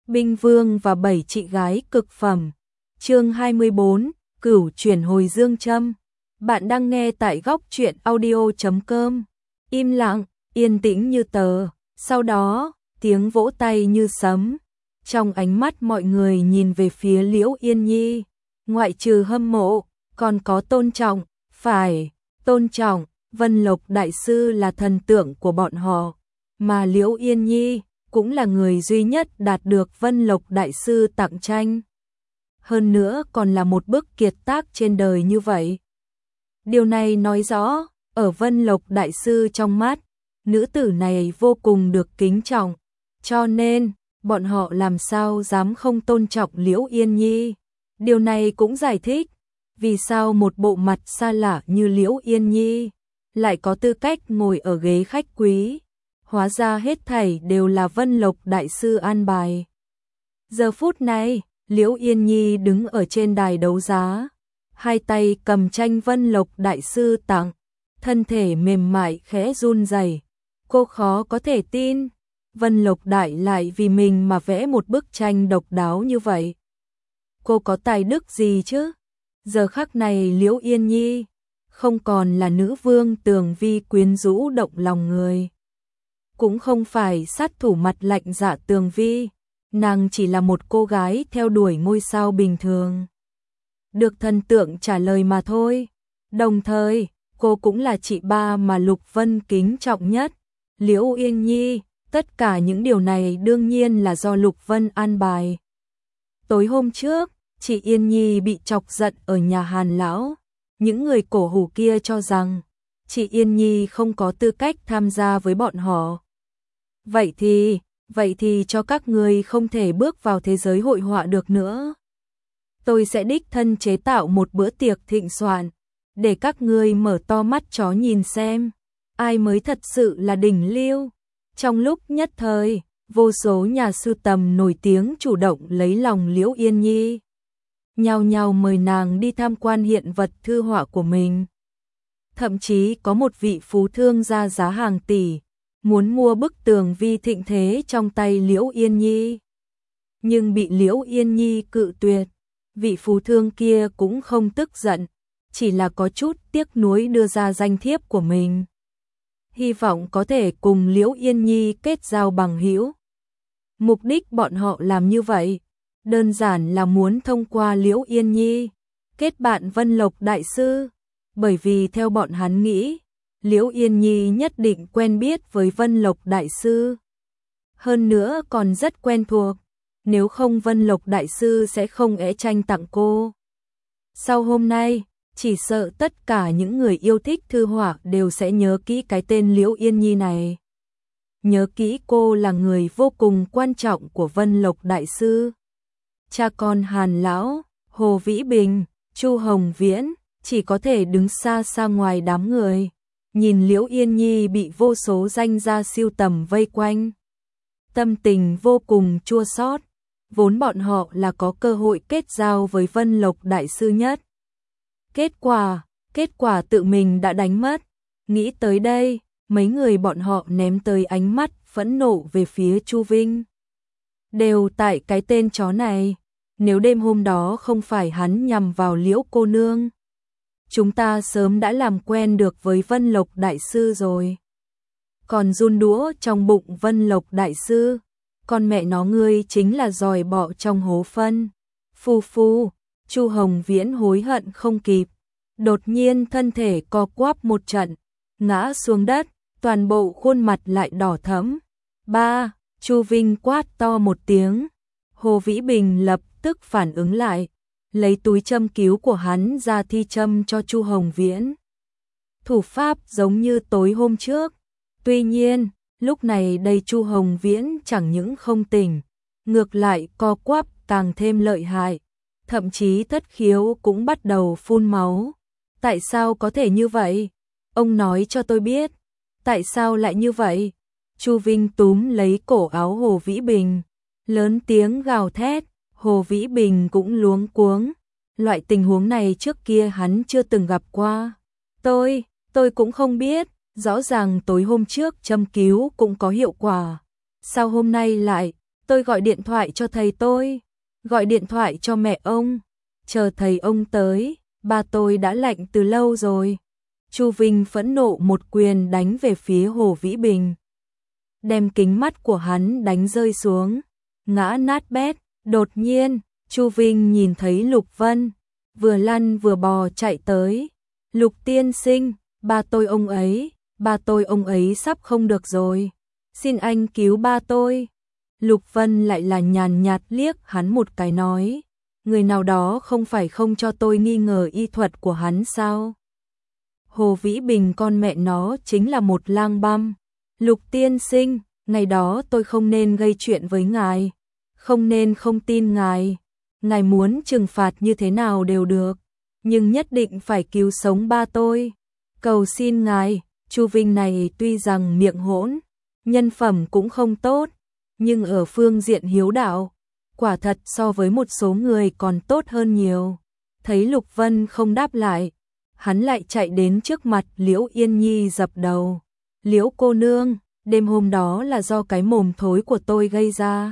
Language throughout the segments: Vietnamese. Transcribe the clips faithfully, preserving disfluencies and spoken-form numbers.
Binh Vương và bảy chị gái cực phẩm. Chương hai mươi bốn, Cửu chuyển hồi dương châm. Bạn đang nghe tại góc truyện audio chấm com. Im lặng, yên tĩnh như tờ, sau đó, tiếng vỗ tay như sấm. Trong ánh mắt mọi người nhìn về phía Liễu Yên Nhi, ngoại trừ hâm mộ, còn có tôn trọng, phải, tôn trọng, Vân Lộc Đại Sư là thần tượng của bọn họ, mà Liễu Yên Nhi cũng là người duy nhất đạt được Vân Lộc Đại Sư tặng tranh. Hơn nữa còn là một bức kiệt tác trên đời như vậy. Điều này nói rõ, ở Vân Lộc Đại Sư trong mắt, nữ tử này vô cùng được kính trọng, cho nên, bọn họ làm sao dám không tôn trọng Liễu Yên Nhi. Điều này cũng giải thích, vì sao một bộ mặt xa lạ như Liễu Yên Nhi lại có tư cách ngồi ở ghế khách quý. Hóa ra hết thảy đều là Vân Lộc Đại Sư an bài. Giờ phút này, Liễu Yên Nhi đứng ở trên đài đấu giá, hai tay cầm tranh Vân Lộc Đại Sư tặng, thân thể mềm mại khẽ run rẩy. Cô khó có thể tin, Vân Lộc Đại lại vì mình mà vẽ một bức tranh độc đáo như vậy. Cô có tài đức gì chứ? Giờ khắc này Liễu Yên Nhi không còn là nữ vương tường vi quyến rũ động lòng người, cũng không phải sát thủ mặt lạnh dạ tường vi, nàng chỉ là một cô gái theo đuổi ngôi sao bình thường, được thần tượng trả lời mà thôi. Đồng thời, cô cũng là chị ba mà Lục Vân kính trọng nhất. Liễu Yên Nhi, tất cả những điều này đương nhiên là do Lục Vân an bài. Tối hôm trước, chị Yên Nhi bị chọc giận ở nhà Hàn lão, những người cổ hủ kia cho rằng chị Yên Nhi không có tư cách tham gia với bọn họ. Vậy thì, vậy thì cho các người không thể bước vào thế giới hội họa được nữa. Tôi sẽ đích thân chế tạo một bữa tiệc thịnh soạn, để các người mở to mắt chó nhìn xem, ai mới thật sự là đỉnh lưu. Trong lúc nhất thời, vô số nhà sưu tầm nổi tiếng chủ động lấy lòng Liễu Yên Nhi, nhao nhao mời nàng đi tham quan hiện vật thư họa của mình. Thậm chí có một vị phú thương ra giá hàng tỷ, muốn mua bức tường vi thịnh thế trong tay Liễu Yên Nhi. Nhưng bị Liễu Yên Nhi cự tuyệt, vị phú thương kia cũng không tức giận, chỉ là có chút tiếc nuối đưa ra danh thiếp của mình, hy vọng có thể cùng Liễu Yên Nhi kết giao bằng hữu. Mục đích bọn họ làm như vậy, đơn giản là muốn thông qua Liễu Yên Nhi, kết bạn Vân Lộc Đại Sư, bởi vì theo bọn hắn nghĩ, Liễu Yên Nhi nhất định quen biết với Vân Lộc Đại Sư. Hơn nữa còn rất quen thuộc, nếu không Vân Lộc Đại Sư sẽ không é tranh tặng cô. Sau hôm nay, chỉ sợ tất cả những người yêu thích thư họa đều sẽ nhớ kỹ cái tên Liễu Yên Nhi này. Nhớ kỹ cô là người vô cùng quan trọng của Vân Lộc Đại Sư. Cha con Hàn lão, Hồ Vĩ Bình, Chu Hồng Viễn chỉ có thể đứng xa xa ngoài đám người, nhìn Liễu Yên Nhi bị vô số danh gia siêu tầm vây quanh. Tâm tình vô cùng chua xót, vốn bọn họ là có cơ hội kết giao với Vân Lộc Đại Sư nhất. Kết quả, kết quả tự mình đã đánh mất. Nghĩ tới đây, mấy người bọn họ ném tới ánh mắt phẫn nộ về phía Chu Vinh. Đều tại cái tên chó này, nếu đêm hôm đó không phải hắn nhằm vào Liễu cô nương, chúng ta sớm đã làm quen được với Vân Lộc Đại Sư rồi. Còn run đũa trong bụng Vân Lộc Đại Sư, con mẹ nó ngươi chính là giòi bọ trong hố phân. Phu phu, Chu Hồng Viễn hối hận không kịp, đột nhiên thân thể co quắp một trận, ngã xuống đất, toàn bộ khuôn mặt lại đỏ thẫm. Ba, Chu Vinh quát to một tiếng, Hồ Vĩ Bình lập tức phản ứng lại, lấy túi châm cứu của hắn ra thi châm cho Chu Hồng Viễn. Thủ pháp giống như tối hôm trước, tuy nhiên, lúc này đây Chu Hồng Viễn chẳng những không tỉnh, ngược lại co quắp càng thêm lợi hại, thậm chí thất khiếu cũng bắt đầu phun máu. Tại sao có thể như vậy? Ông nói cho tôi biết, tại sao lại như vậy? Chu Vinh túm lấy cổ áo Hồ Vĩ Bình, lớn tiếng gào thét. Hồ Vĩ Bình cũng luống cuống, loại tình huống này trước kia hắn chưa từng gặp qua. Tôi, tôi cũng không biết, rõ ràng tối hôm trước châm cứu cũng có hiệu quả, sao hôm nay lại, tôi gọi điện thoại cho thầy tôi, gọi điện thoại cho mẹ ông, chờ thầy ông tới, ba tôi đã lạnh từ lâu rồi. Chu Vinh phẫn nộ một quyền đánh về phía Hồ Vĩ Bình, đem kính mắt của hắn đánh rơi xuống, ngã nát bét. Đột nhiên, Chu Vinh nhìn thấy Lục Vân, vừa lăn vừa bò chạy tới. Lục tiên sinh, ba tôi ông ấy, ba tôi ông ấy sắp không được rồi, xin anh cứu ba tôi. Lục Vân lại là nhàn nhạt liếc hắn một cái nói, người nào đó không phải không cho tôi nghi ngờ y thuật của hắn sao? Hồ Vĩ Bình con mẹ nó chính là một lang băm. Lục tiên sinh, ngày đó tôi không nên gây chuyện với ngài, không nên không tin ngài, ngài muốn trừng phạt như thế nào đều được, nhưng nhất định phải cứu sống ba tôi. Cầu xin ngài. Chu Vinh này tuy rằng miệng hỗn, nhân phẩm cũng không tốt, nhưng ở phương diện hiếu đạo, quả thật so với một số người còn tốt hơn nhiều. Thấy Lục Vân không đáp lại, hắn lại chạy đến trước mặt Liễu Yên Nhi dập đầu. Liễu cô nương, đêm hôm đó là do cái mồm thối của tôi gây ra.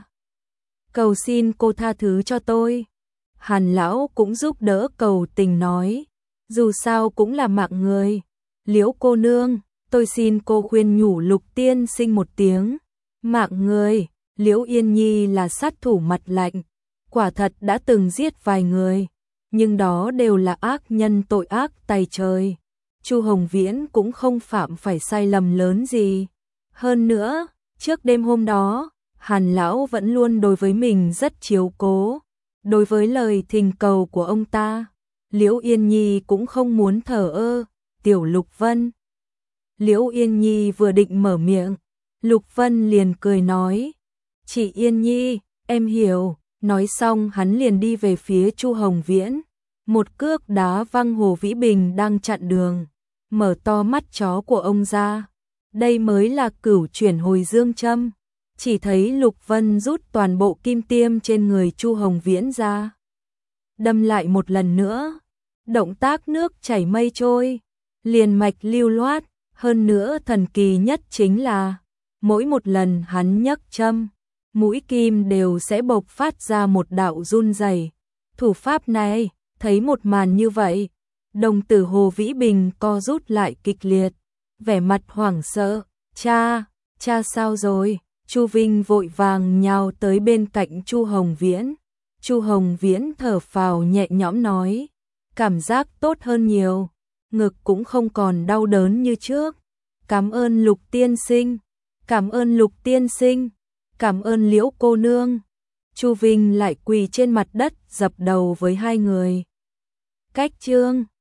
Cầu xin cô tha thứ cho tôi. Hàn lão cũng giúp đỡ cầu tình nói, dù sao cũng là mạng người. Liễu cô nương, tôi xin cô khuyên nhủ Lục tiên sinh một tiếng. Mạng người. Liễu Yên Nhi là sát thủ mặt lạnh, quả thật đã từng giết vài người, nhưng đó đều là ác nhân tội ác tày trời. Chu Hồng Viễn cũng không phạm phải sai lầm lớn gì. Hơn nữa, trước đêm hôm đó, Hàn lão vẫn luôn đối với mình rất chiếu cố. Đối với lời thỉnh cầu của ông ta, Liễu Yên Nhi cũng không muốn thờ ơ. Tiểu Lục Vân. Liễu Yên Nhi vừa định mở miệng, Lục Vân liền cười nói, chị Yên Nhi, em hiểu. Nói xong hắn liền đi về phía Chu Hồng Viễn, một cước đá văng Hồ Vĩ Bình đang chặn đường, mở to mắt chó của ông ra. Đây mới là cửu chuyển hồi dương châm. Chỉ thấy Lục Vân rút toàn bộ kim tiêm trên người Chu Hồng Viễn ra, đâm lại một lần nữa. Động tác nước chảy mây trôi, liền mạch lưu loát, hơn nữa thần kỳ nhất chính là mỗi một lần hắn nhấc châm, mũi kim đều sẽ bộc phát ra một đạo run rẩy. Thủ pháp này, thấy một màn như vậy, đồng tử Hồ Vĩ Bình co rút lại kịch liệt, vẻ mặt hoảng sợ. Cha, cha sao rồi? Chu Vinh vội vàng nhào tới bên cạnh Chu Hồng Viễn. Chu Hồng Viễn thở phào nhẹ nhõm nói, cảm giác tốt hơn nhiều, ngực cũng không còn đau đớn như trước. Cảm ơn Lục tiên sinh, cảm ơn Lục tiên sinh, cảm ơn Liễu cô nương. Chu Vinh lại quỳ trên mặt đất dập đầu với hai người. Cách chương